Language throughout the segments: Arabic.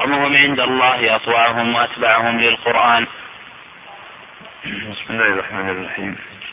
أكرمهم عند الله أطوعهم وأتبعهم للقرآن. بسم الله الرحمن الرحيم.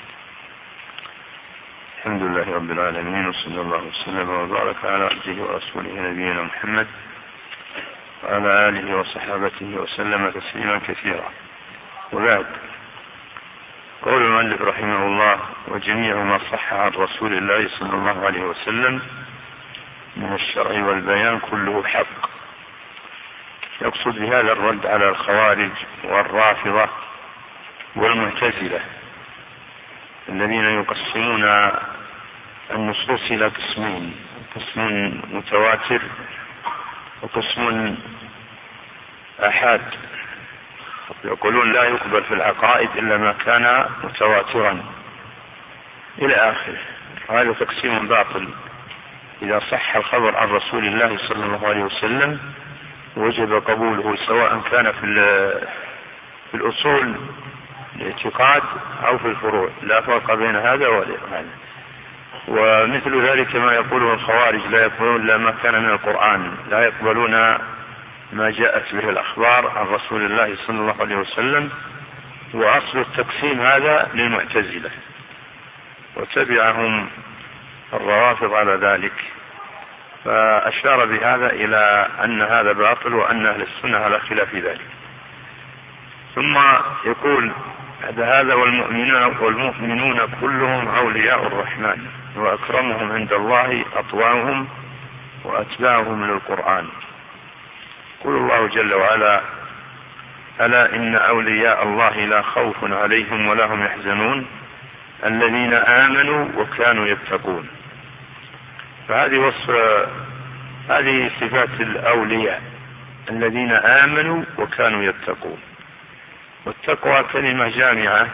الحمد لله رب العالمين، وصلى الله وسلم وبارك على عبده ورسوله نبينا محمد وعلى آله وصحابته وسلم تسليما كثيرا. وبعد، قول المؤلف رحمه الله: وجميع ما صح عن رسول الله صلى الله عليه وسلم من الشرع والبيان كله حق. يقصد بهذا الرد على الخوارج والرافضة والمعتزلة الذين يقسمون النصوص إلى قسمين: قسم متواتر وقسم آحاد. يقولون لا يقبل في العقائد إلا ما كان متواترا إلى آخره. هذا تقسيم باطل. إذا صح الخبر عن رسول الله صلى الله عليه وسلم وجب قبوله، سواء كان في الأصول الاعتقاد أو في الفروع، لا فرق بين هذا وهذا. ومثل ذلك ما يقوله الخوارج: لا يقبلون إلا ما كان من القرآن، لا يقبلون ما جاءت به الأخبار عن رسول الله صلى الله عليه وسلم. وأصل التقسيم هذا للمعتزلة، وتبعهم الروافض على ذلك، فأشار بهذا إلى أن هذا باطل وأن أهل السنة على خلاف ذلك. ثم يقول هذا: والمؤمنون كلهم أولياء الرحمن وأكرمهم عند الله أطوعهم وأتباعهم للقرآن. يقول الله جل وعلا: ألا إن أولياء الله لا خوف عليهم ولا هم يحزنون الذين آمنوا وكانوا يتقون. فهذه هذه صفات الأولياء الذين آمنوا وكانوا يتقون. والتقوى كلمة جامعة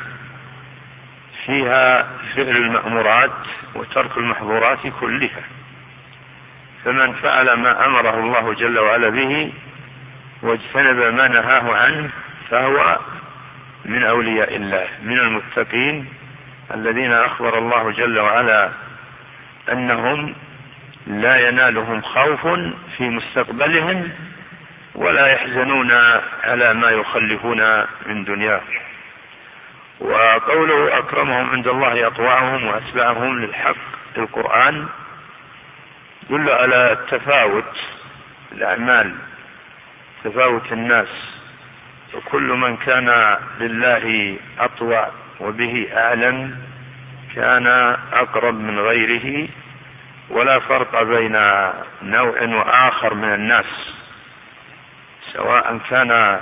فيها فعل المأمورات وترك المحظورات كلها، فمن فعل ما أمره الله جل وعلا به واجتنب ما نهاه عنه فهو من أولياء الله، من المتقين الذين أخبر الله جل وعلا أنهم لا ينالهم خوف في مستقبلهم ولا يحزنون على ما يخلفون من دنياه. وقوله أكرمهم عند الله أطوعهم وأتبعهم للحق القرآن يدل على التفاوت الأعمال، تفاوت الناس، وكل من كان لله أطوع وبه أعلم كان أقرب من غيره، ولا فرق بين نوع وآخر من الناس، سواء كان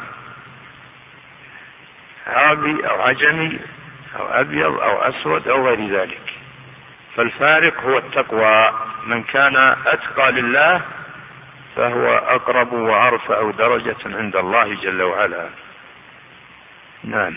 عربي أو عجمي أو أبيض أو أسود أو غير ذلك. فالفارق هو التقوى. من كان أتقى لله فهو أقرب وأرفع درجة عند الله جل وعلا. نعم.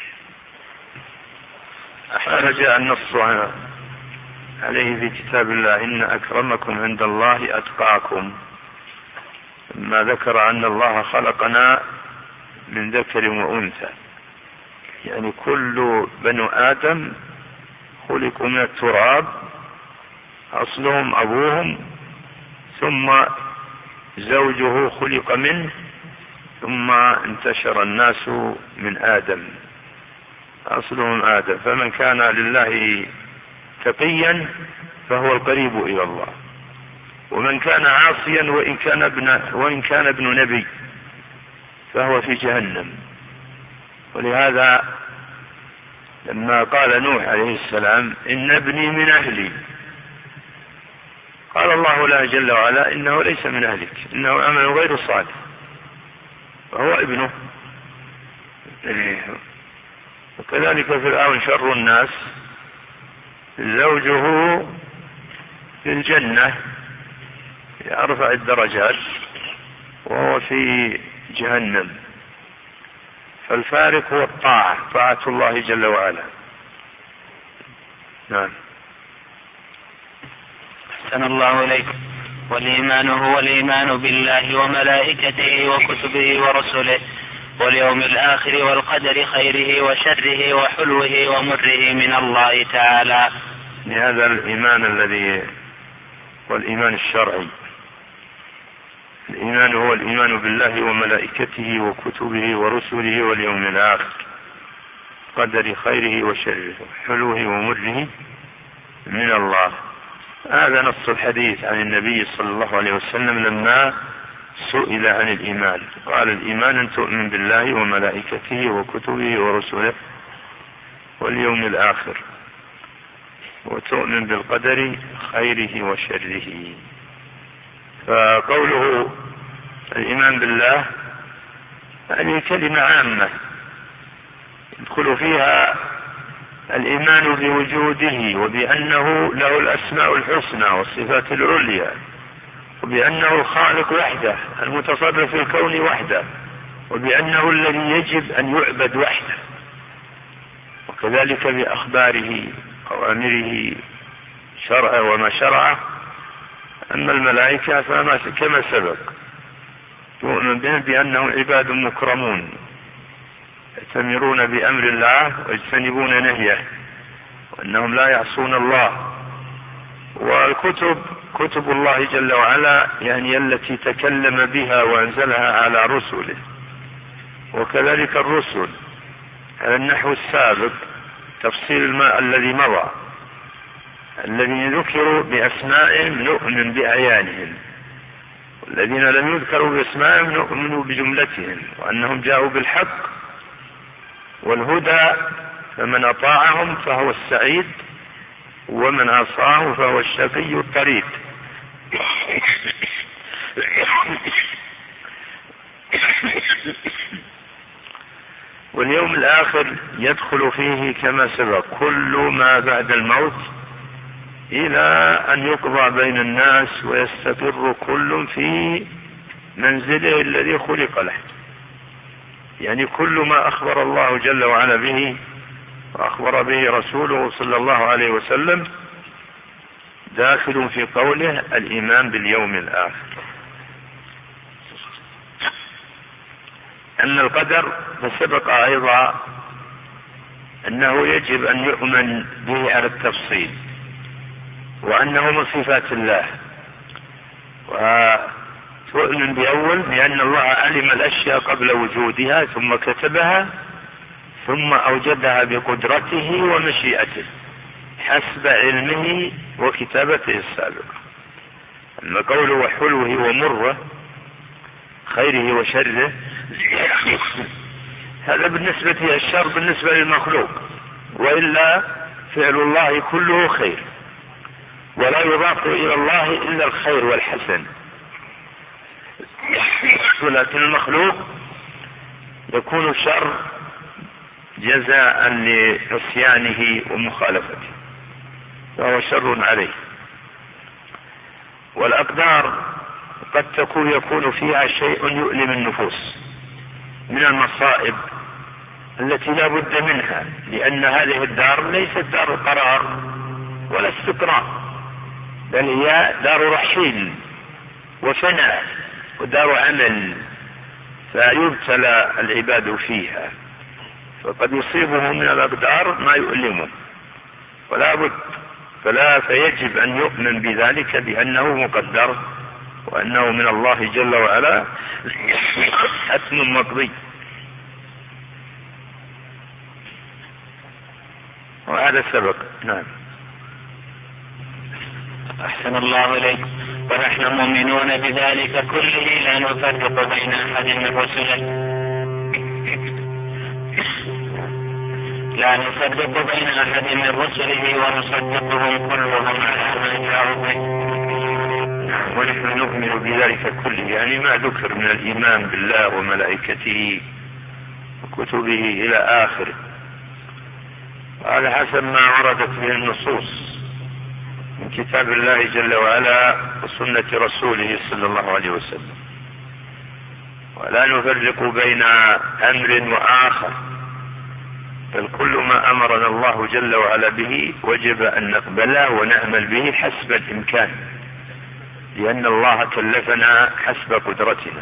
جاء النص عليه في كتاب الله: إن أكرمكم عند الله أتقاكم، ما ذكر أن الله خلقنا من ذكر وأنثى، يعني كل بنو آدم خلقوا من التراب، أصلهم أبوهم، ثم زوجه خلق منه، ثم انتشر الناس من آدم، أصلهم آدم. فمن كان لله تقيا فهو القريب إلى الله، ومن كان عاصيا وإن كان ابن نبي فهو في جهنم. ولهذا لما قال نوح عليه السلام: إن ابني من أهلي، قال الله له جل وعلا: إنه ليس من أهلك، إنه عمل غير صالح، فهو ابنه. وكذلك فرعون شر الناس، زوجه في الجنة في أرفع الدرجات وهو في جهنم. فالفارق هو الطاعة، طاعة الله جل وعلا. نعم. أحسن الله إليكم. والإيمان هو الإيمان بالله وملائكته وكتبه ورسله واليوم الآخر والقدر خيره وشره وحلوه ومره من الله تعالى. هذا الإيمان الذي والإيمان الشرعي. الإيمان هو الإيمان بالله وملائكته وكتبه ورسله واليوم الآخر، قدر خيره وشره حلوه ومره من الله. هذا نص الحديث عن النبي صلى الله عليه وسلم لما سئل عن الإيمان، قال الإيمان أن تؤمن بالله وملائكته وكتبه ورسله واليوم الآخر، وتؤمن بالقدر خيره وشره. فقوله الإيمان بالله هذه كلمة عامة يدخل فيها الإيمان بوجوده وبأنه له الأسماء الحسنى والصفات العليا، وبأنه الخالق وحده المتصرف في الكون وحده، وبأنه الذي يجب أن يعبد وحده، وكذلك بأخباره أوامره شرعه وما شرعه. أما الملائكة فما كما سبق تؤمن بهم بأنهم عباد مكرمون يأتمرون بأمر الله ويجتنبون نهيه، وأنهم لا يعصون الله. والكتب كتب الله جل وعلا يعني التي تكلم بها وأنزلها على رسله، وكذلك الرسل على النحو السابق تفصيل الذي مضى، الذين ذكروا بأسمائهم نؤمن بأعيانهم، والذين لم يذكروا بأسمائهم نؤمن بجملتهم، وأنهم جاءوا بالحق والهدى، فمن أطاعهم فهو السعيد ومن عصاه فهو الشقي الطريد. واليوم الآخر يدخل فيه كما سبق كل ما بعد الموت إلى أن يقضى بين الناس ويستقر كل في منزله الذي خلق له، يعني كل ما أخبر الله جل وعلا به وأخبر به رسوله صلى الله عليه وسلم داخل في قوله الإيمان باليوم الآخر. أما القدر فسبق أيضا أنه يجب أن يؤمن به على التفصيل، وأنه من صفات الله، وتؤمن بأول بأن الله علم الأشياء قبل وجودها ثم كتبها ثم أوجدها بقدرته ومشيئته حسب علمه وكتابته السابقة. أما قوله وحلوه ومره خيره وشره هذا بالنسبة للشر بالنسبة للمخلوق، وإلا فعل الله كله خير، ولا يضاف إلى الله إلا الخير والحسن، ولكن المخلوق يكون شر جزاء لعصيانه ومخالفته فهو شر عليه. والأقدار قد يكون فيها شيء يؤلم النفوس من المصائب التي لا بد منها، لأن هذه الدار ليست دار قرار ولا استقرار، بل هي دار رحيل وفناء ودار عمل، فيبتلى العباد فيها، فقد يصيبه من الأقدار ما يؤلمه ولا بد، فيجب أن يؤمن بذلك بأنه مقدر وأنه من الله جل وعلا حتم مقضي. وهذا سبق. نعم. أحسن الله إليك. ونحن مؤمنون بذلك كله لا نفرق بين أحد من رسله، لا نفرق بين أحد من رسله ونصدقهم كلهم على ما جاءوا به. ونحن نؤمن بذلك كله، يعني ما ذكر من الإيمان بالله وملائكته وكتبه إلى آخره، على حسب ما وردت به النصوص من كتاب الله جل وعلا وسنة رسوله صلى الله عليه وسلم، ولا نفرق بين أمر وآخر، بل كل ما أمرنا الله جل وعلا به وجب أن نقبله ونعمل به حسب الإمكان، لأن الله كلفنا حسب قدرتنا،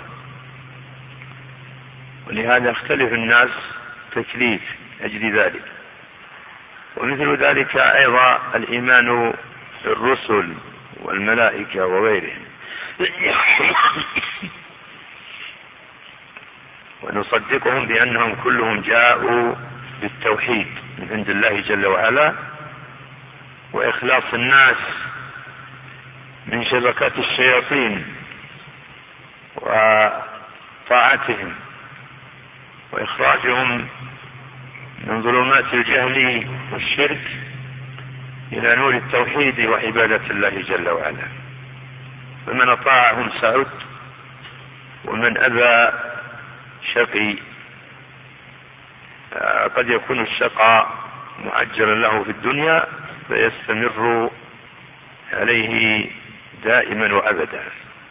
ولهذا اختلف الناس تكليف أجل ذلك. ومثل ذلك أيضا الإيمان بالرسل والملائكة وغيرهم ونصدقهم بأنهم كلهم جاءوا بالتوحيد من عند الله جل وعلا، وإخلاص الناس من شبكات الشياطين وطاعتهم، وإخراجهم من ظلمات الجهل والشرك إلى نور التوحيد وعبادة الله جل وعلا. فمن أطاعهم سعد، ومن أبى شقي. قد يكون الشقاء معجلا له في الدنيا فيستمر عليه دائما وأبدا.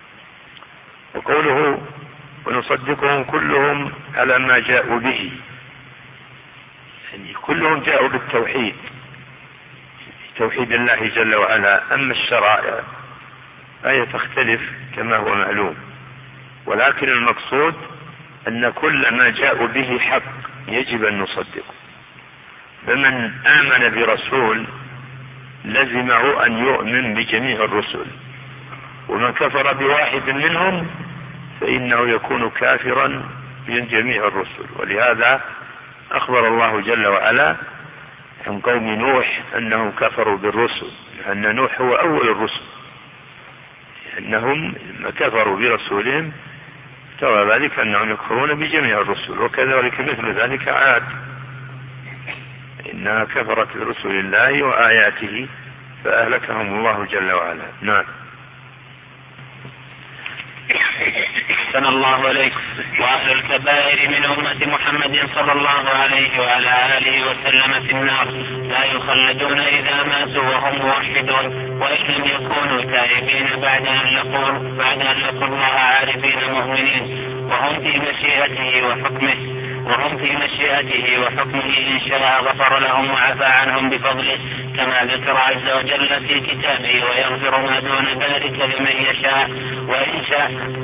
وقوله ونصدقهم كلهم على ما جاءوا به، يعني كلهم جاءوا بالتوحيد، توحيد الله جل وعلا. أما الشرائع فهي تختلف كما هو معلوم، ولكن المقصود أن كل ما جاءوا به حق يجب أن نصدقه. فمن آمن برسول لزمه أن يؤمن بجميع الرسل، ومن كفر بواحد منهم فإنه يكون كافرا بجميع الرسل. ولهذا أخبر الله جل وعلا عن قوم نوح أنهم كفروا بالرسل، لأن نوح هو أول الرسل، أنهم كفروا برسولهم ترى ذلك أنهم يكفرون بجميع الرسل. وكذلك مثل ذلك عاد، إنها كفرت برسل الله وآياته فأهلكهم الله جل وعلا. نعم. أحسن الله عليك. وأهل الكبائر من أمة محمد صلى الله عليه وعلى آله وسلم في النار لا يخلدون إذا ماتوا وهم موحدون، وإن لم يكونوا تائبين بعد أن لقوا الله عارفين مؤمنين، وهم في مشيئته وحكمه إن شاء غفر لهم وعفى عنهم بفضله، كما ذكر عز وجل في كتابه: ويغفر ما دون ذلك لمن يشاء وإن شاء.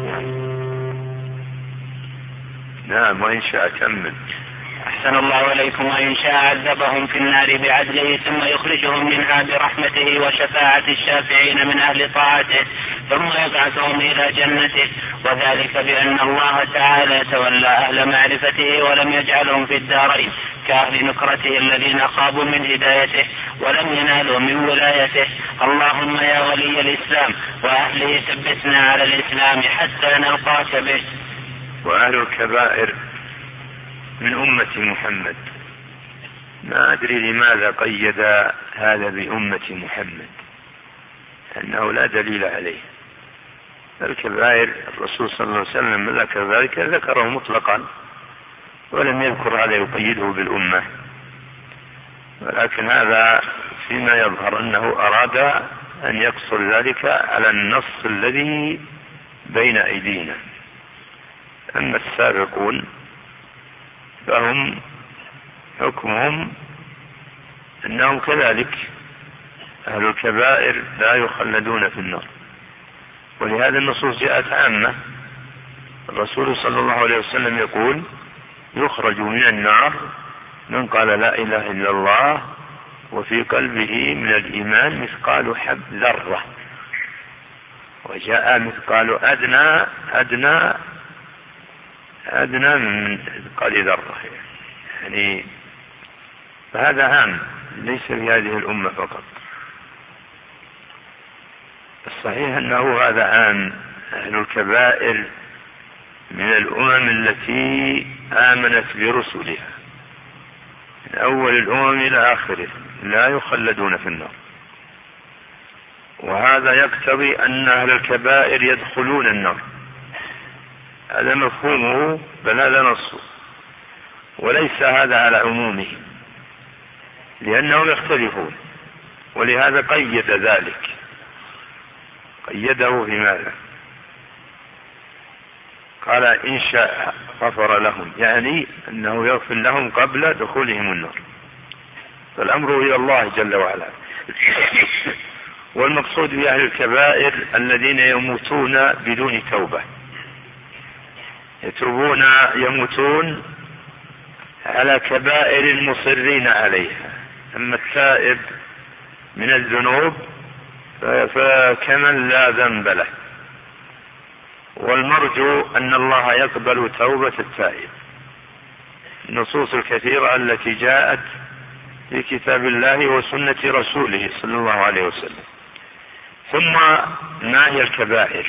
نعم. وإن شاء كمل. أحسن الله عليكم. وإن شاء عذبهم في النار بعدله ثم يخرجهم منها برحمته وشفاعة الشافعين من أهل طاعته، ثم يبعثهم إلى جنته، وذلك بأن الله تعالى تولى أهل معرفته ولم يجعلهم في الدارين كأهل نكرته الذين خابوا من هدايته ولم ينالوا من ولايته. اللهم يا ولي الإسلام وأهله ثبتنا على الإسلام حتى نلقاك به. وأهل الكبائر من أمة محمد، ما أدري لماذا قيد هذا بأمة محمد، أنه لا دليل عليه. الكبائر الرسول صلى الله عليه وسلم ذكر ذلك، ذكره مطلقا ولم يذكر هذا يقيده بالأمة، ولكن هذا فيما يظهر أنه أراد أن يقصر ذلك على النص الذي بين أيدينا. أما السابقون فهم حكمهم أنهم كذلك أهل الكبائر لا يخلدون في النار، ولهذا النصوص جاءت عامة. الرسول صلى الله عليه وسلم يقول: يخرج من النار من قال لا إله إلا الله وفي قلبه من الإيمان مثقال حب ذرة، وجاء مثقال أدنى من مثقال ذرة، يعني فهذا هام ليس في هذه الأمة فقط. الصحيح أنه هذا عام. أهل الكبائر من الأمم التي آمنت برسلها من أول الأمم إلى آخره لا يخلدون في النار، وهذا يقتضي أن أهل الكبائر يدخلون النار. هذا مفهومه بل هذا نصه، وليس هذا على عمومه لأنهم يختلفون، ولهذا قيد ذلك، قيده في ماذا؟ قال إن شاء غفر لهم، يعني أنه يغفر لهم قبل دخولهم النار، فالأمر إلى الله جل وعلا. والمقصود بأهل الكبائر الذين يموتون بدون توبة، يموتون على كبائر مصرين عليها. أما التائب من الذنوب فكمن لا ذنب له، والمرجو أن الله يقبل توبة التائب. النصوص الكثيرة التي جاءت في كتاب الله وسنة رسوله صلى الله عليه وسلم. ثم ما هي الكبائر؟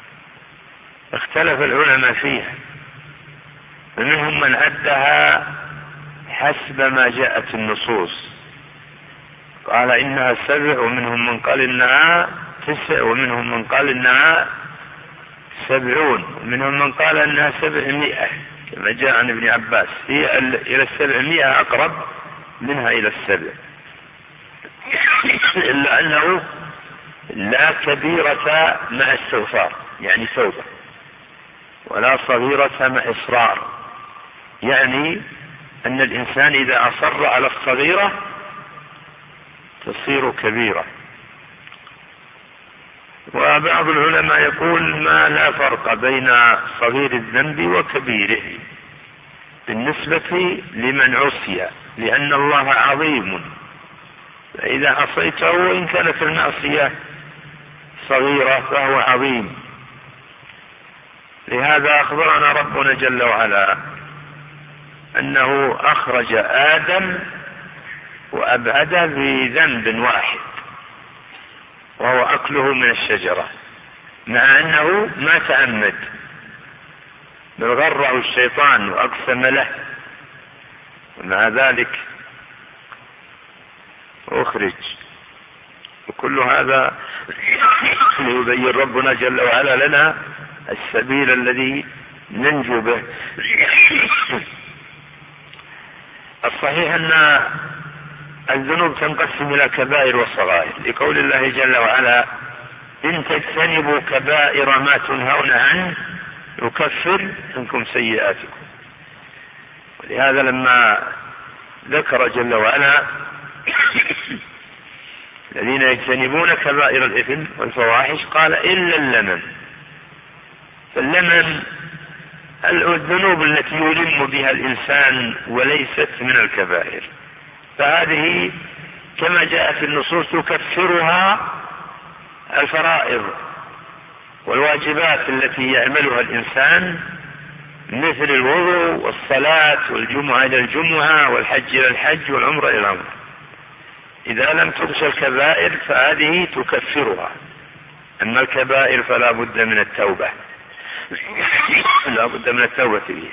اختلف العلماء فيها، فمنهم من عدها حسب ما جاءت النصوص، قال إنها 7، ومنهم من قال إنها 9، ومنهم من قال إنها 70، ومنهم من قال إنها 700 كما جاء عن ابن عباس، هي إلى 700 أقرب منها إلى 7، إلا أنه لا كبيرة مع استغفار يعني توبة، ولا صغيرة مع إصرار، يعني أن الإنسان إذا أصر على الصغيرة تصير كبيرة. وبعض العلماء يقول ما لا فرق بين صغير الذنب وكبيره بالنسبة لمن عصي، لأن الله عظيم، فإذا عصيته وإن كانت المعصية صغيرة فهو عظيم. لهذا أخبرنا ربنا جل وعلا أنه أخرج آدم وأبعده بذنب واحد، وهو أكله من الشجرة، مع أنه ما تعمد، بل غره الشيطان وأقسم له، ومع ذلك أخرج. وكل هذا ليبين ربنا جل وعلا لنا السبيل الذي ننجو به. الصحيح أن الذنوب تنقسم إلى كبائر وصغائر، لقول الله جل وعلا إن تجتنبوا كبائر ما تنهون عنه يكفر عنكم سيئاتكم. ولهذا لما ذكر جل وعلا الذين يجتنبون كبائر الإثم والفواحش قال إلا اللمم. فاللمم الذنوب التي يلم بها الإنسان وليست من الكبائر، فهذه كما جاء في النصوص تكفرها الفرائض والواجبات التي يعملها الإنسان، مثل الوضوء والصلاة والجمعة إلى الجمعة والحج إلى الحج والعمرة إلى العمرة. إذا لم تغش الكبائر فهذه تكفرها، أما الكبائر فلا بد من التوبة، لا بد من التوبة فيها.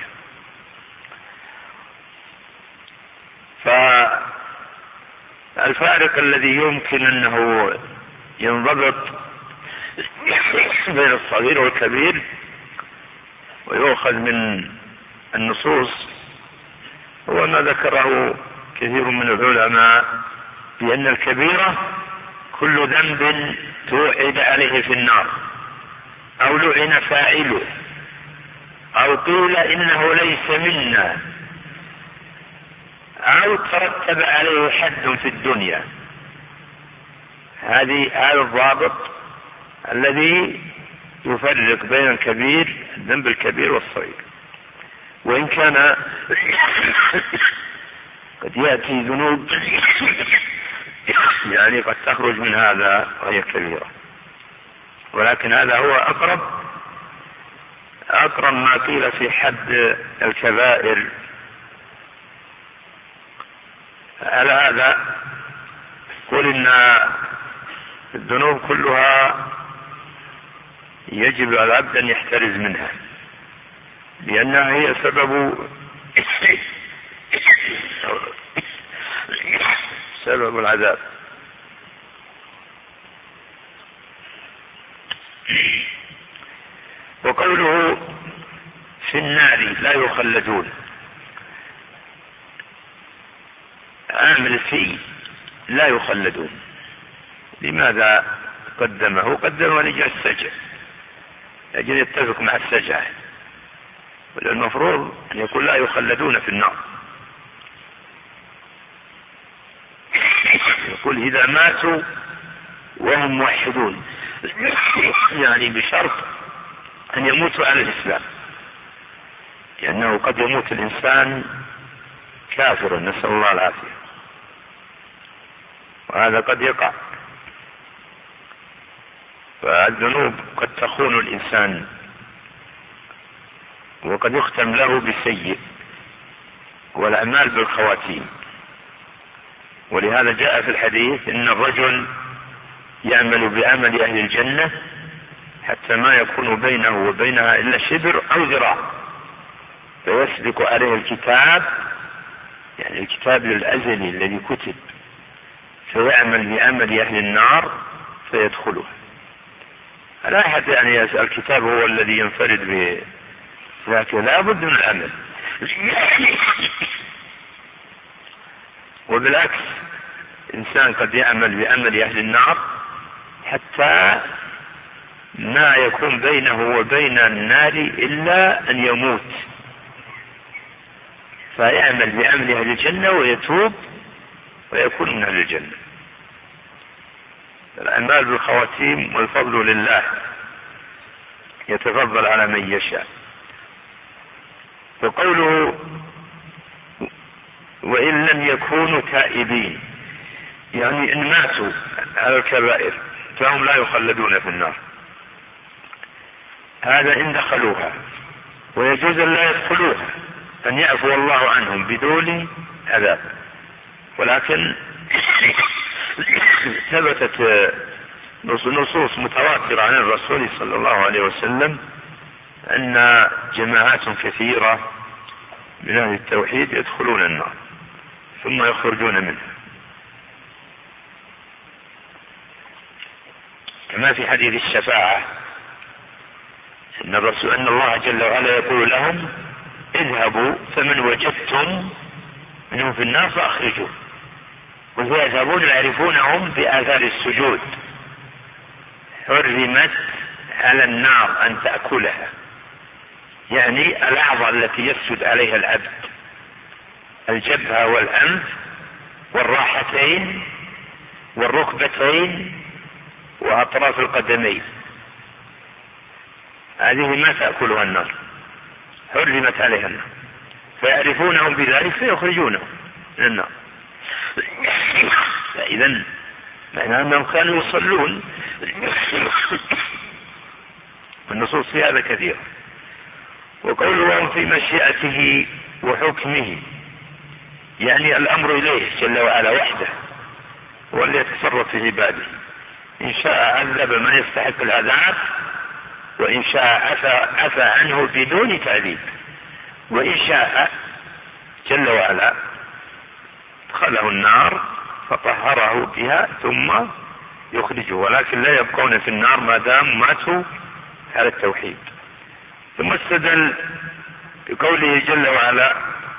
فالفارق الذي يمكن أنه ينضبط بين الصغير والكبير ويؤخذ من النصوص هو ما ذكره كثير من العلماء، بأن الكبيرة كل ذنب توعد عليه في النار، أو لعن فاعله، أو قيل إنه ليس منا، أو ترتب عليه حد في الدنيا. هذا الضابط الذي يفرق بين الكبير الذنب الكبير والصغير. وإن كان قد يأتي ذنوب يعني قد تخرج من هذا وهي كبيرة، ولكن هذا هو أقرب ما قيل في حد الكبائر. على هذا قل إن الذنوب كلها يجب على العبد أن يحترز منها، لأنها هي سبب العذاب. وقوله في النار لا يخلدون، عامل فيه لا يخلدون. لماذا قدمه؟ قدمه لجل السجع، لأجل يتفق مع السجع، والمفروض أن يقول لا يخلدون في النار. يقول إذا ماتوا وهم موحدون، يعني بشرط أن يموتوا على الإسلام، لأنه قد يموت الإنسان كافرا نسأل الله العافية، وهذا قد يقع. فالذنوب قد تخون الإنسان وقد يختم له بالسيء، والأعمال بالخواتيم. ولهذا جاء في الحديث إن الرجل يعمل بعمل أهل الجنة حتى ما يكون بينه وبينها إلا شبر أو ذراع، فيسبق عليه الكتاب، يعني الكتاب الأزلي الذي كتب، فيعمل بعمل أهل النار فيدخلها. لا أحد يعني يسأل الكتاب هو الذي ينفرد به، لكن لا بد من العمل. وبالعكس إنسان قد يعمل بعمل أهل النار حتى ما يكون بينه وبين النار إلا أن يموت، فيعمل بعمل أهل الجنة ويتوب ويكون من أهل الجنة. الأعمال بالخواتيم، والفضل لله يتفضل على من يشاء. وقوله وإن لم يكونوا تائبين، يعني إن ماتوا على الكبائر فهم لا يخلدون في النار، هذا إن دخلوها، ويجوز أن لا يدخلوها، أن يعفو الله عنهم بدون عذاب. ولكن ثبتت نصوص متواترة عن الرسول صلى الله عليه وسلم أن جماعات كثيرة من أهل التوحيد يدخلون النار ثم يخرجون منها، كما في حديث الشفاعة أن الله جل وعلا يقول لهم اذهبوا فمن وجدتم منهم في النار فأخرجوه، ويذهبون يعرفونهم بآثار السجود، حرمت على النار أن تأكلها، يعني الأعضاء التي يسجد عليها العبد، الجبهة والأنف والراحتين والركبتين وأطراف القدمين، هذه ما تأكلها النار، حرمت عليها النار، فيعرفونهم بذلك فيخرجونهم من النار. فإذا معنى أنهم كانوا يصلون. النصوص في هذا كثير. وقولهم في مشيئته وحكمه، يعني الأمر إليه جل وعلا وحده، هو اللي يتصرف في عباده، إن شاء عذب من يستحق العذاب، وإن شاء عفى عنه بدون تعذيب، وإن شاء جل وعلا دخله النار فطهره بها ثم يخرجه، ولكن لا يبقون في النار ما دام ماتوا على التوحيد. ثم استدل بقوله جل وعلا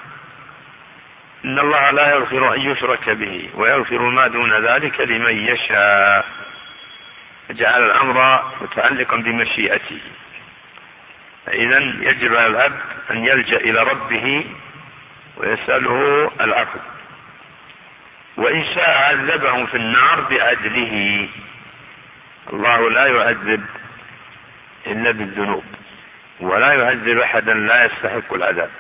إن الله لا يغفر أن يشرك به ويغفر ما دون ذلك لمن يشاء، جعل الأمر متعلقا بمشيئته. إذا يجب على العبد أن يلجأ إلى ربه ويسأله العفو، وإن شاء عذبهم في النار بعدله، الله لا يعذب إلا بالذنوب، ولا يعذب أحدا لا يستحق العذاب،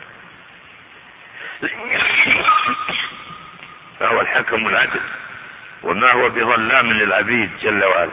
فهو الحكم العدل، وما هو بظلام للعبيد جل وعلا.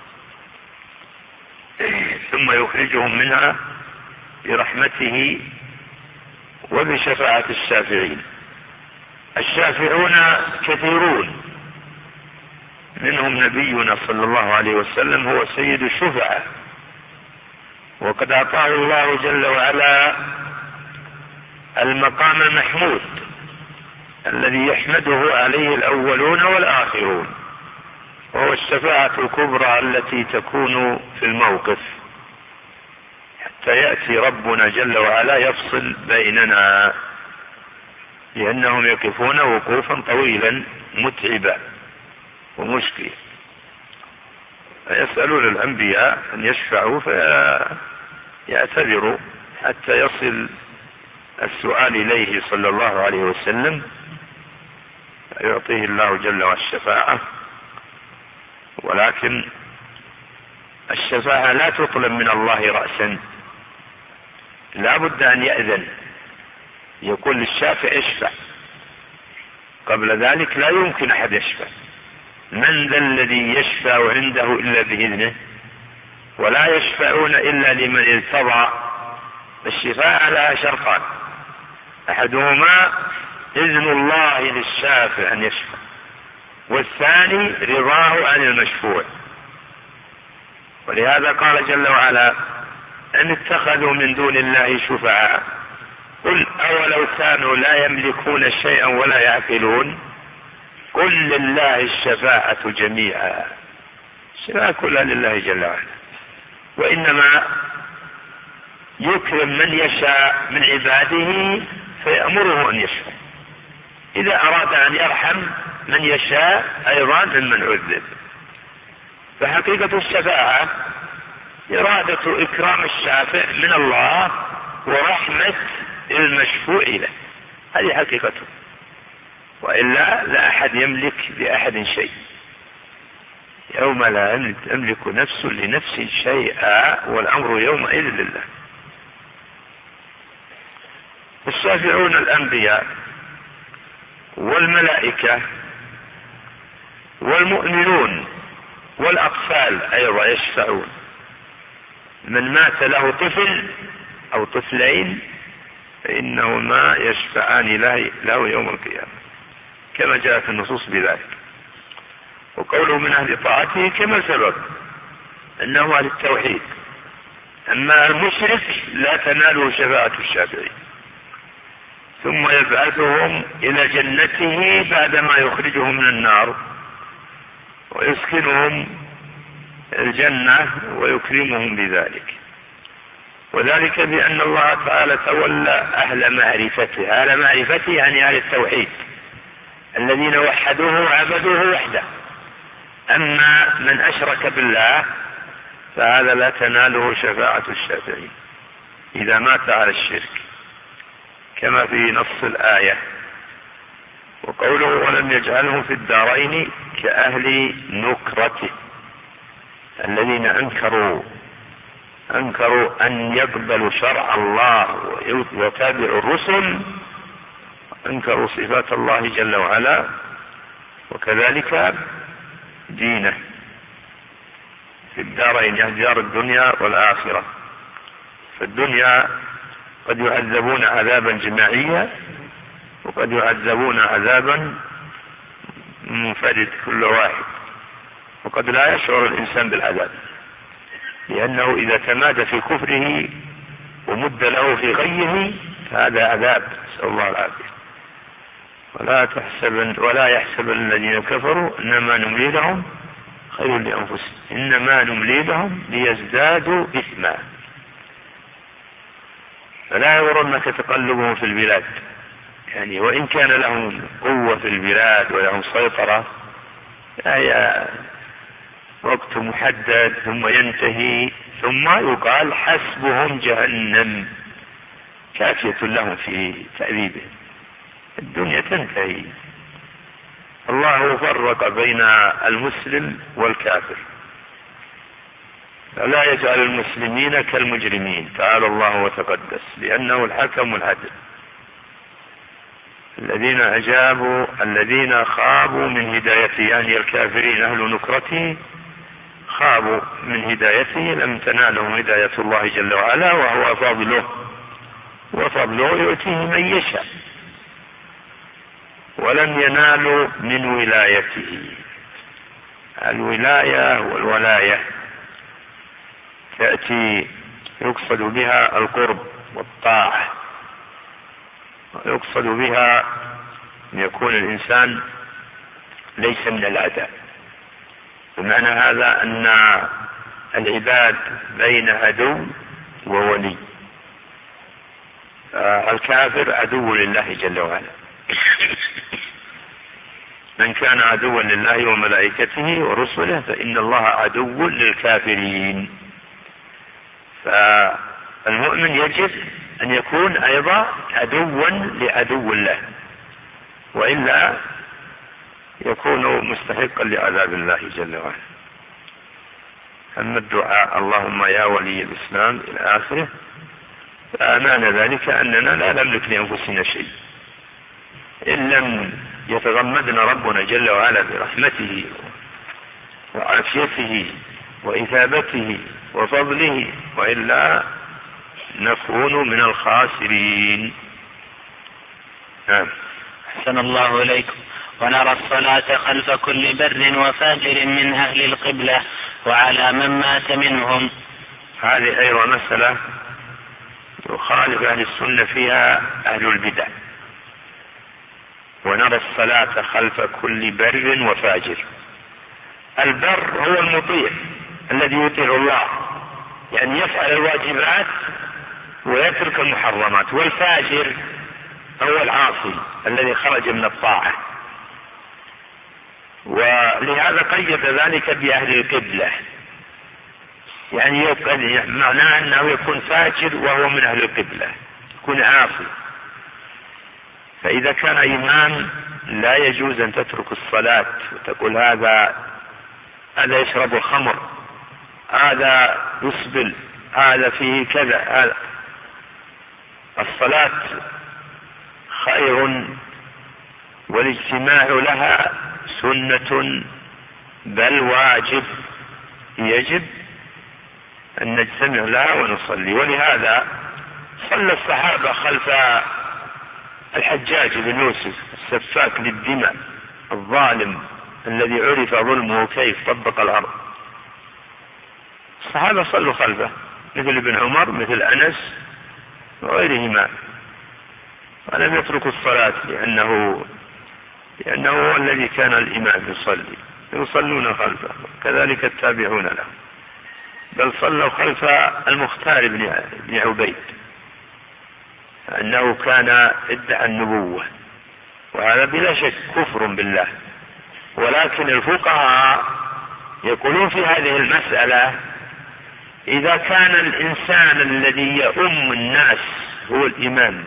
ثم يخرجهم منها برحمته وبشفاعة الشافعين. الشافعون كثيرون، منهم نبينا صلى الله عليه وسلم هو سيد الشفعاء، وقد أعطاه الله جل وعلا المقام المحمود الذي يحمده عليه الأولون والآخرون، وهو الشفاعة الكبرى التي تكون في الموقف حتى يأتي ربنا جل وعلا يفصل بيننا، لأنهم يقفون وقوفا طويلا متعبا ومشكلا، فيسألون الأنبياء أن يشفعوا فيعتذروا حتى يصل السؤال إليه صلى الله عليه وسلم، يعطيه الله جل وعلا الشفاعة. ولكن الشفاعة لا تطلب من الله رأسا، لا بد أن يأذن، يقول للشافع اشفع، قبل ذلك لا يمكن أحد يشفع. من ذا الذي يشفع عنده إلا بإذنه، ولا يشفعون إلا لمن ارتضى الشفاعة لها شرطان: أحدهما إذن الله للشافع أن يشفع، والثاني رضاه عن المشفوع. ولهذا قال جل وعلا: أن اتخذوا من دون الله شفعاء قل أولو كانوا لا يملكون شيئا ولا يعقلون قل لله الشفاعة جميعا. الشفاعة كلها لله جل وعلا، وإنما يكرم من يشاء من عباده فيأمره أن يشفع، إذا أراد أن يرحم من يشاء أيضا ممن عذب. فحقيقة الشفاعة إرادة إكرام الشافع من الله ورحمة المشفوع له، هذه حقيقته، وإلا لا أحد يملك لأحد شيء. يوم لا تملك نفس لنفس شيئا والأمر يومئذ لله. الشافعون الأنبياء والملائكة والمؤمنون والأطفال أيضا يشفعون. من مات له طفل أو طفلين فإنهما يشفعان له يوم القيامة كما جاء في النصوص بذلك. وقوله من أهل طاعته كما سبق أنه أهل التوحيد. أما المشرك لا تناله شفاعة الشافعين. ثم يبعثهم إلى جنته بعدما يخرجهم من النار ويسكنهم الجنة ويكرمهم بذلك. وذلك بأن الله تعالى تولى أهل معرفته. أهل معرفته يعني أهل التوحيد الذين وحدوه وعبدوه وحده. أما من أشرك بالله فهذا لا تناله شفاعة الشافعين إذا مات على الشرك كما في نص الآية. وقوله ولم يجعلهم في الدارين كأهل نكرته الذين أنكروا أن يقبلوا شرع الله ويتابعوا الرسل، أنكروا صفات الله جل وعلا وكذلك دينه في الدارين، يعني دار الدنيا والآخرة. في الدنيا قد يعذبون عذابا جماعيا وقد يعذبون عذابا منفرد كل واحد، وقد لا يشعر الإنسان بالعذاب لأنه إذا تمادى في كفره ومد له في غيه فهذا عذاب، نسأل الله العافية. ولا يحسب الذين كفروا إنما نملي لهم خير لأنفسهم إنما نملي لهم ليزدادوا إثما. فلا يغرنك تقلبهم في البلاد، يعني وإن كان لهم قوة في البلاد ولهم سيطرة هي وقت محدد ثم ينتهي، ثم يقال حسبهم جهنم كافية لهم في تأديبه. الدنيا تنتهي. الله فرق بين المسلم والكافر فلا يجعل المسلمين كالمجرمين تعالى الله وتقدس، لأنه الحكم العدل. الذين خابوا من هدايته، يعني الكافرين أهل نكرته خابوا من هدايته، لم تنالهم هداية الله جل وعلا وهو وفضله يؤتيه من يشاء، ولم ينالوا من ولايته. الولاية والولاية تأتي يقصد بها القرب والطاعة، ويقصد بها أن يكون الإنسان ليس من الأعداء. بمعنى هذا أن العباد بين عدو وولي. الكافر عدو لله جل وعلا. من كان عدوا لله وملائكته ورسله فإن الله عدو للكافرين. فالمؤمن يجب أن يكون أيضا عدوا لعدو الله، وإلا يكون مستحقا لعذاب الله جل وعلا. أما الدعاء اللهم يا ولي الإسلام إلى آخره فأمعنى ذلك أننا لا نملك لأنفسنا شيء إن لم يتغمدنا ربنا جل وعلا برحمته وعافيته وإثابته وفضله، وإلا نكون من الخاسرين. نعم. أحسن الله إليكم. ونرى الصلاة خلف كل بر وفاجر من أهل القبلة وعلى من مات منهم. هذه أيضا مسألة يخالف أهل السنة فيها أهل البدع. ونرى الصلاة خلف كل بر وفاجر. البر هو المطيع الذي يطيع الله، يعني يفعل الواجبات ويترك المحرمات. والفاجر هو العاصي الذي خرج من الطاعة، ولهذا قيد ذلك بأهل القبلة، يعني معناه أنه يكون فاجر وهو من أهل القبلة، يكون عاصي. فإذا كان إمام لا يجوز أن تترك الصلاة وتقول هذا يشرب الخمر، هذا يسبل، هذا فيه كذا. هذا الصلاة خير والاجتماع لها سنة بل واجب، يجب أن نجتمع لها ونصلي. ولهذا صلى الصحابة خلف الحجاج بن يوسف السفاك للدماء الظالم الذي عرف ظلمه كيف طبق الأرض. الصحابة صلوا خلفه مثل ابن عمر، مثل أنس وغيرهما، ولم يتركوا الصلاة لأنه هو الذي كان الإمام يصلون خلفه، كذلك التابعون له، بل صلوا خلف المختار بن عبيد أنه كان ادعى النبوة، وهذا بلا شك كفر بالله. ولكن الفقهاء يقولون في هذه المسألة إذا كان الإنسان الذي يؤم الناس هو الإمام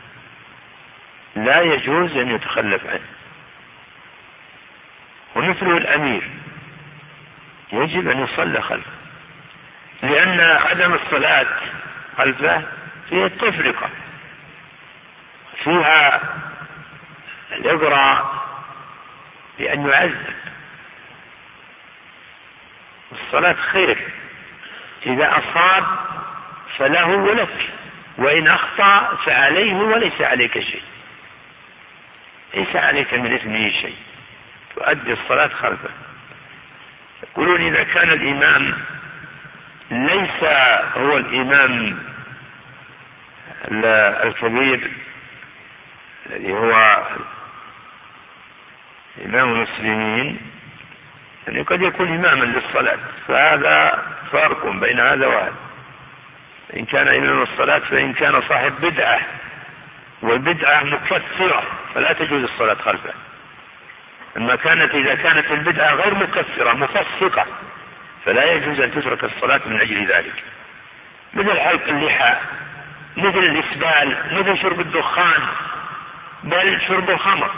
لا يجوز أن يتخلف عنه، ومثله الأمير يجب أن يصلى خلفه، لأن عدم الصلاة خلفه فيها التفرقة، فيها الإغراء بأن يعذب. الصلاة خير، إذا أصاب فله ولك، وإن أخطأ فعليه وليس عليك شيء، ليس عليك من إثمه شيء، تؤدي الصلاة خلفه. يقولون إذا كان الإمام ليس هو الإمام الكبير الذي هو إمام المسلمين، يعني قد يكون إماما للصلاة، فهذا فرق بين هذا وهذا. إن كان إمام الصلاة فإن كان صاحب بدعة، والبدعة مكفرة فلا تجوز الصلاة خلفه. أما إذا كانت البدعة غير مكفرة مفسقة فلا يجوز أن تترك الصلاة من أجل ذلك، مثل حلق اللحى، مثل الإسبال، مثل شرب الدخان، بل شرب الخمر،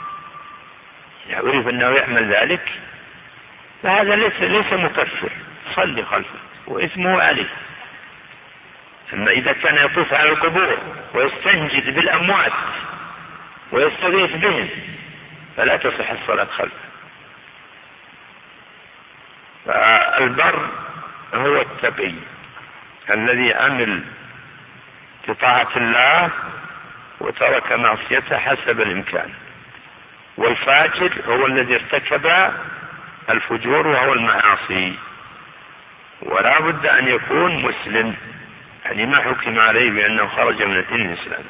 يعرف أنه يعمل ذلك، فهذا ليس مكفر، صلي خلفه وإثمه عليه. أما إذا كان يطوف على القبور ويستنجد بالأموات ويستغيث بهم فلا تصح الصلاة خلفه. فالبر هو التقي الذي عمل بطاعة الله وترك معصيته حسب الإمكان، والفاجر هو الذي ارتكب الفجور وهو المعاصي، ولا بد أن يكون مسلم، يعني ما حكم عليه بأنه خرج من الدين الإسلامي.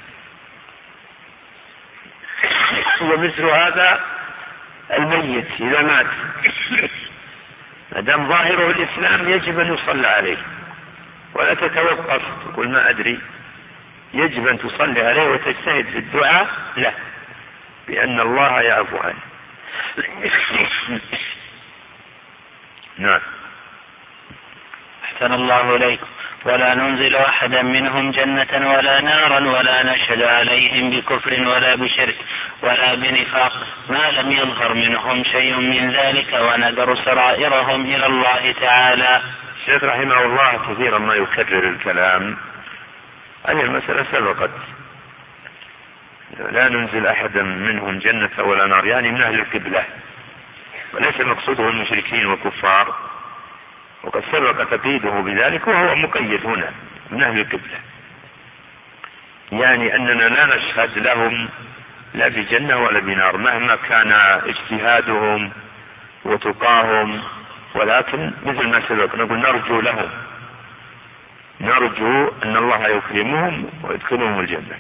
ومثل هذا الميت إذا مات ما دام ظاهره الإسلام يجب أن يصلى عليه، ولا تتوقف تقول ما أدري، يجب أن تصلي عليه وتجتهد في الدعاء له بأن الله يعفو عنه. نعم. أحسن الله إليكم. ولا ننزل أحدا منهم جنة ولا نارا ولا نشهد عليهم بكفر ولا بشرك ولا بنفاق ما لم يظهر منهم شيء من ذلك، وندر سرائرهم إلى الله تعالى. الشيخ رحمه الله كثيرا ما يكرر الكلام، هذه المسألة سبقت. لا ننزل أحدا منهم جنة ولا نار، يعني من أهل القبلة، وليس مقصوده المشركين والكفار، وقد سبق تقييده بذلك، وهو مقيد هنا من أهل القبلة. يعني أننا لا نشهد لهم لا بجنة ولا بنار مهما كان اجتهادهم وتقاهم، ولكن مثل ما سبق نقول نرجو لهم، نرجو أن الله يكرمهم ويدخلهم الجنة.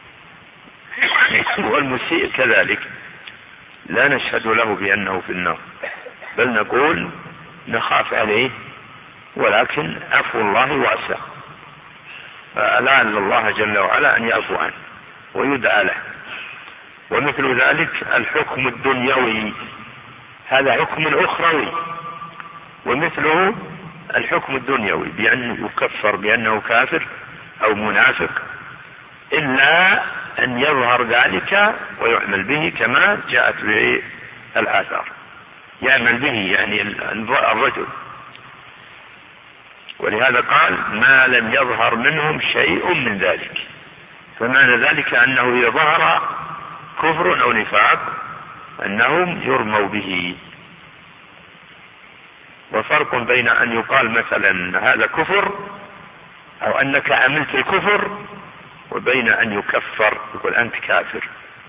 والمسيء كذلك لا نشهد له بأنه في النار، بل نقول نخاف عليه، ولكن عفو الله واسع، فلعل الله جل وعلا أن يعفو عنه ويدعى له. ومثل ذلك الحكم الدنيوي هذا حكم أخروي، ومثله الحكم الدنيوي بأن يكفر بأنه كافر أو منافق إلا أن يظهر ذلك ويعمل به كما جاءت به الآثار، يعمل به يعني الرجل. ولهذا قال ما لم يظهر منهم شيء من ذلك، فمعنى ذلك أنه إذا ظهر كفر أو نفاق أنهم يرموا به. وفرق بين أن يقال مثلا هذا كفر أو أنك عملت الكفر، وبين أن يكفر يقول أنت كافر،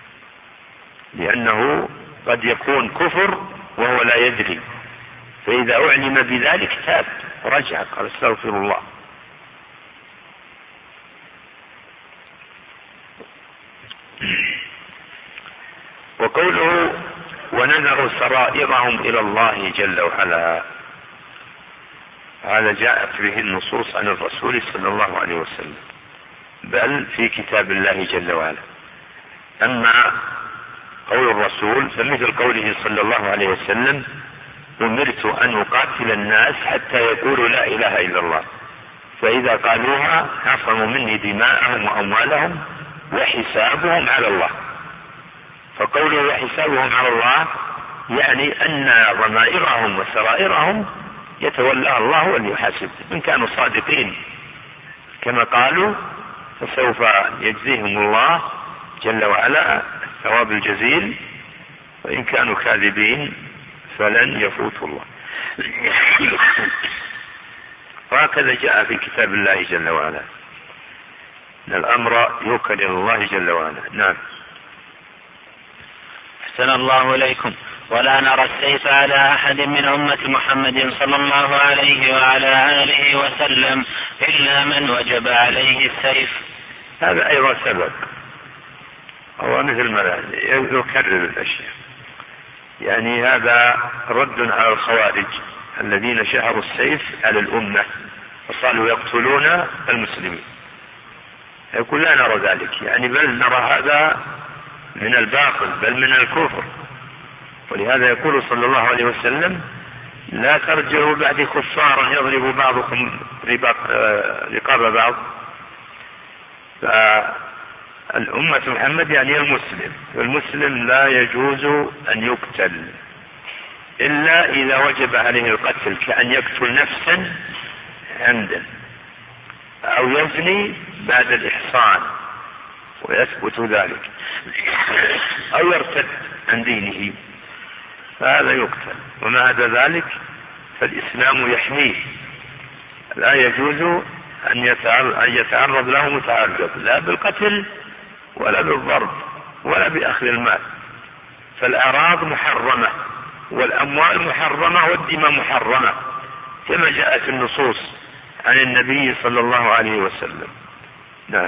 لأنه قد يكون كفر وهو لا يدري، فإذا أعلم بذلك تاب رجع قال استغفر الله. وقوله ونذر سرائرهم إلى الله جل وعلا، هذا جاءت به النصوص عن الرسول صلى الله عليه وسلم، بل في كتاب الله جل وعلا. أما قول الرسول فمثل قوله صلى الله عليه وسلم أمرت أن أقاتل الناس حتى يقولوا لا إله إلا الله، فإذا قالوها عصموا مني دماءهم وأموالهم وحسابهم على الله. فقوله وحسابهم على الله يعني أن ضمائرهم وسرائرهم يتولى الله وليحاسب، إن كانوا صادقين كما قالوا فسوف يجزيهم الله جل وعلا الثواب الجزيل، وإن كانوا كاذبين فلن يفوتوا الله. وهكذا جاء في كتاب الله جل وعلا أن الأمر يوكل إلى الله جل وعلا. نعم. أحسن الله إليكم. ولا نرى السيف على أحد من أمة محمد صلى الله عليه وعلى آله وسلم إلا من وجب عليه السيف. هذا أيضا سبب، هو مثل ما يكرر الأشياء، يعني هذا رد على الخوارج الذين شهروا السيف على الأمة وصاروا يقتلون المسلمين. يقول لا نرى ذلك، يعني بل نرى هذا من الباطل بل من الكفر. ولهذا يقول صلى الله عليه وسلم لا ترجعوا بعد كفارا يضرب بعضكم رقاب بعض. فالأمة محمد يعني المسلم، والمسلم لا يجوز أن يقتل إلا إذا وجب عليه القتل، كأن يقتل نفسا عمدا أو يزني بعد الإحصان ويثبت ذلك، أو يرتد عن دينه، فهذا يقتل. وما عدا ذلك فالإسلام يحميه، لا يجوز أن يتعرض له متعرض لا بالقتل ولا بالضرب ولا بأخذ المال. فالأعراض محرمة والأموال محرمة والدماء محرمة كما جاءت النصوص عن النبي صلى الله عليه وسلم. نعم.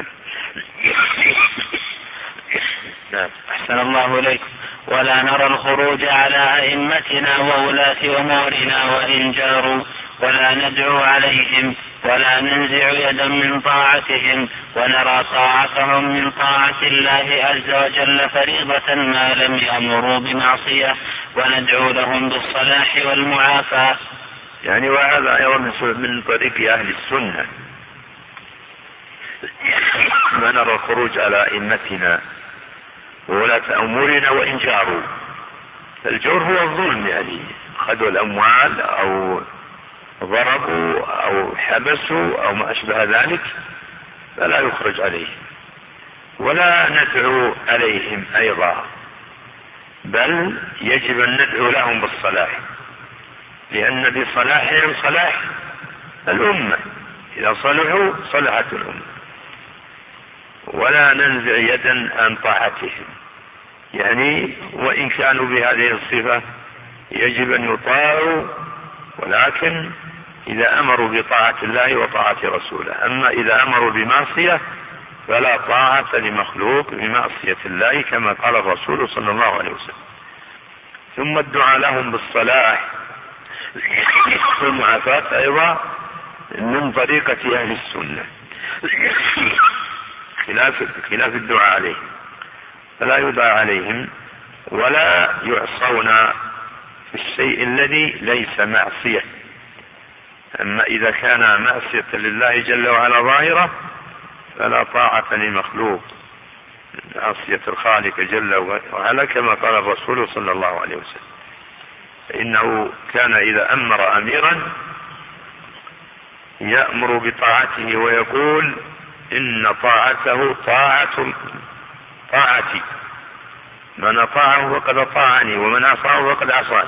نعم. أحسن الله إليكم. ولا نرى الخروج على أئمتنا وولاة أمورنا وإن جاروا، ولا ندعو عليهم ولا ننزع يدا من طاعتهم، ونرى طاعتهم من طاعة الله عز وجل فريضة ما لم يأمروا بمعصية، وندعو لهم بالصلاح والمعافاة. يعني وهذا أيضا من طريق أهل السنة، ما نرى الخروج على أئمتنا وولاة أمورنا وإن جاروا. الجور هو الظلم، يعني خذوا الأموال أو ضربوا أو حبسوا أو ما أشبه ذلك، فلا يخرج عليه. ولا ندعو عليهم أيضا، بل يجب أن ندعو لهم بالصلاح، لأن بصلاحهم صلاح الأمة، إذا صلحوا صلحت الأمة. ولا ننزع يدا عن طاعتهم، يعني وإن كانوا بهذه الصفة يجب أن يطاعوا، ولكن إذا أمروا بطاعة الله وطاعة رسوله. أما إذا أمروا بمعصية فلا طاعة لمخلوق بمعصية الله، كما قال الرسول صلى الله عليه وسلم. ثم الدعاء لهم بالصلاح والمعافاة أيضا من طريقة أهل السنة، خلاف الدعاء عليهم، فلا يدعى عليهم ولا يعصون في الشيء الذي ليس معصية. أما إذا كان معصية لله جل وعلا ظاهرة فلا طاعة لمخلوق معصية الخالق جل وعلا، كما قال الرسول صلى الله عليه وسلم. إنه كان إذا أمر أميرا يأمر بطاعته ويقول إن طاعته طاعتي، من أطاعه فقد أطاعني ومن عصاه فقد عصاني.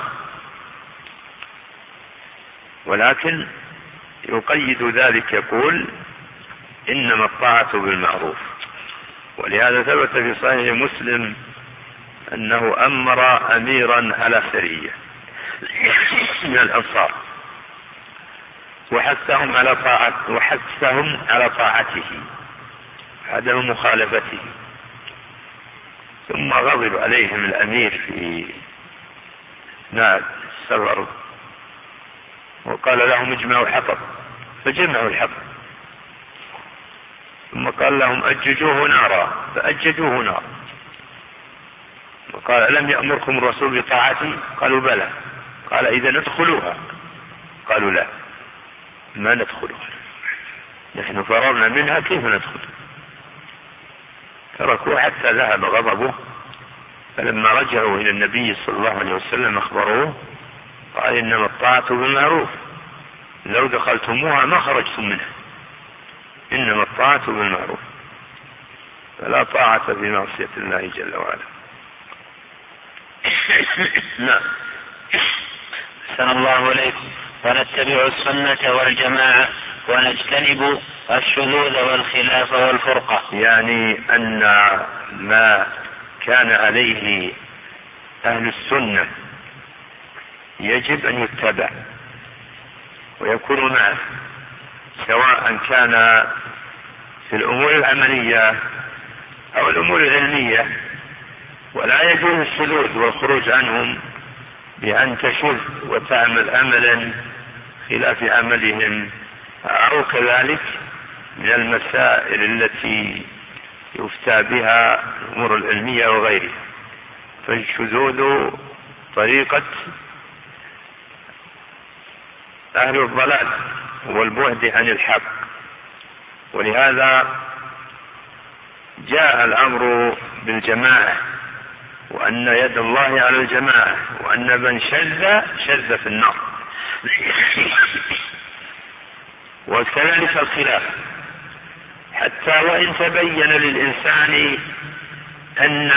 ولكن يقيد ذلك يقول إنما الطاعة بالمعروف. ولهذا ثبت في صحيح مسلم أنه أمر أميرا على سرية من الأنصار وحثهم على طاعته عدم مخالفته، ثم غضب عليهم الأمير في السفر وقال لهم اجمعوا الحطب، فجمعوا الحطب، ثم قال لهم أججوه نارا، فأججوه نارا، وقال ألم يأمركم الرسول بطاعتي؟ قالوا بلى. قال إذا ندخلوها؟ قالوا لا، ما ندخلها، نحن فررنا منها، كيف ندخل؟ تركوه حتى ذهب غضبه. فلما رجعوا إلى النبي صلى الله عليه وسلم أخبروه، قال إنما الطاعة بالمعروف، لو دخلتموها ما خرجتم منها، إنما الطاعة بالمعروف، فلا طاعة في معصية الله جل وعلا. نعم. أحسن الله إليكم. ونتبع السنة والجماعة ونجتنب الشذوذ والخلاف والفرقة، يعني أن ما كان عليه أهل السنة يجب أن يتبع ويكون معه، سواء كان في الأمور العملية أو الأمور العلمية. ولا يجوز الشذوذ والخروج عنهم بأن تشذ وتعمل عملا خلاف عملهم، أو كذلك من المسائل التي يفتى بها الأمور العلمية وغيرها. فالشذوذ طريقة أهل الضلال والبعد عن الحق. ولهذا جاء الأمر بالجماعة، وأن يد الله على الجماعة، وأن من شذ في النار. وكذلك الخلاف، حتى وإن تبين للإنسان أن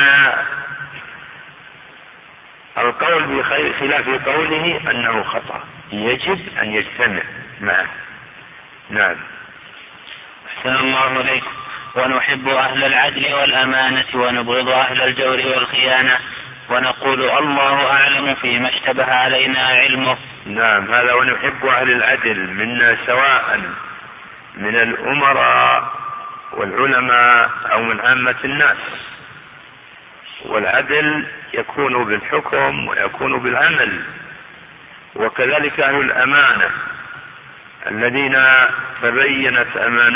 القول بخلاف قوله أنه خطأ، يجب أن يجتمع معه. نعم. أحسن الله إليكم. ونحب أهل العدل والأمانة ونبغض أهل الجور والخيانة، ونقول الله أعلم فيما اشتبه علينا علمه. نعم، هذا ونحب أهل العدل منا، سواء من الأمراء والعلماء أو من عامة الناس. والعدل يكون بالحكم ويكون بالعمل. وكذلك أهل الأمانة الذين تبينت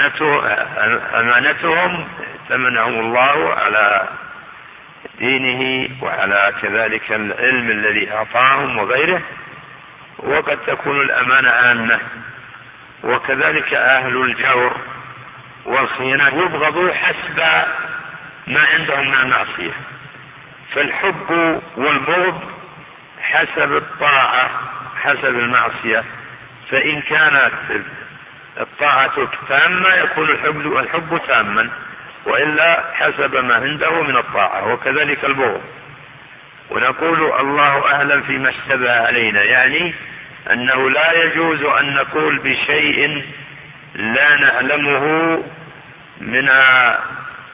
أمانتهم ائتمنهم الله على دينه وعلى كذلك العلم الذي أعطاهم وغيره. وقد تكون الأمانة عامة. وكذلك أهل الجور والخيانة يبغضوا حسب ما عندهم من المعصية. فالحب والبغض حسب الطاعة حسب المعصية. فإن كانت الطاعة تامة يكون الحب تاما، وإلا حسب ما عنده من الطاعة. وكذلك البغض. ونقول الله أعلم فيما اشتبه علينا، يعني أنه لا يجوز أن نقول بشيء لا نعلمه من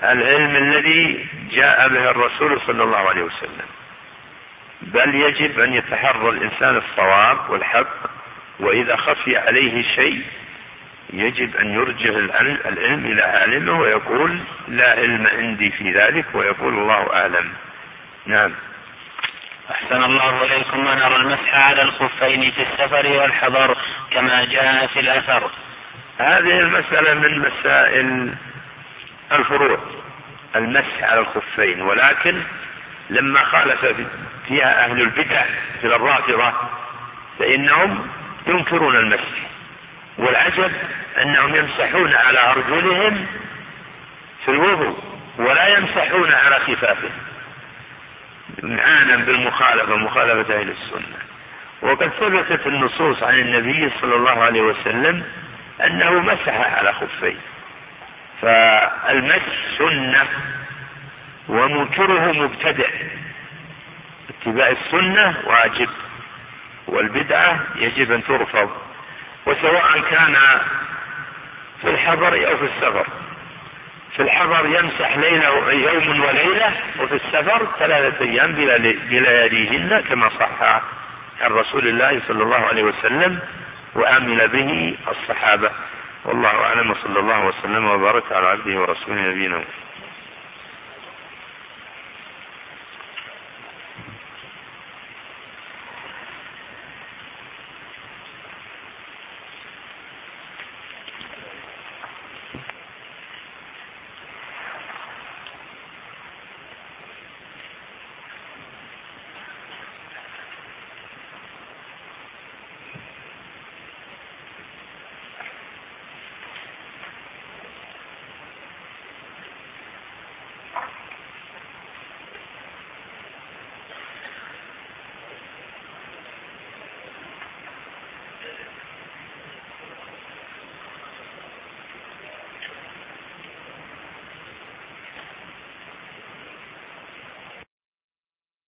العلم الذي جاء به الرسول صلى الله عليه وسلم، بل يجب أن يتحرى الإنسان الصواب والحق، وإذا خفي عليه شيء يجب أن يرجع العلم إلى عالمه ويقول لا علم عندي في ذلك، ويقول الله أعلم. نعم. أحسن الله إليكم. ونرى المسح على الخفين في السفر والحضر كما جاء في الأثر. هذه المسألة من مسائل الفروع، المسح على الخفين، ولكن لما خالف فيها أهل البدع في الرافضة فإنهم ينكرون المسح، والعجب أنهم يمسحون على أرجلهم في الوضوء ولا يمسحون على خفافهم، معانا بالمخالفة، مخالفة أهل السنة. وقد ثبتت النصوص عن النبي صلى الله عليه وسلم أنه مسح على خفيه، فالمسح سنة ومنكره مبتدع. اتباع السنة واجب، والبدعة يجب أن ترفض، وسواء كان في الحضر أو في السفر. في الحضر يمسح يوم وليلة، وفي السفر 3 أيام بلياليهن كما صح عن رسول الله صلى الله عليه وسلم وآمن به الصحابة. والله أعلم، صلى الله وسلم وبارك على عبده ورسوله نبينا محمد.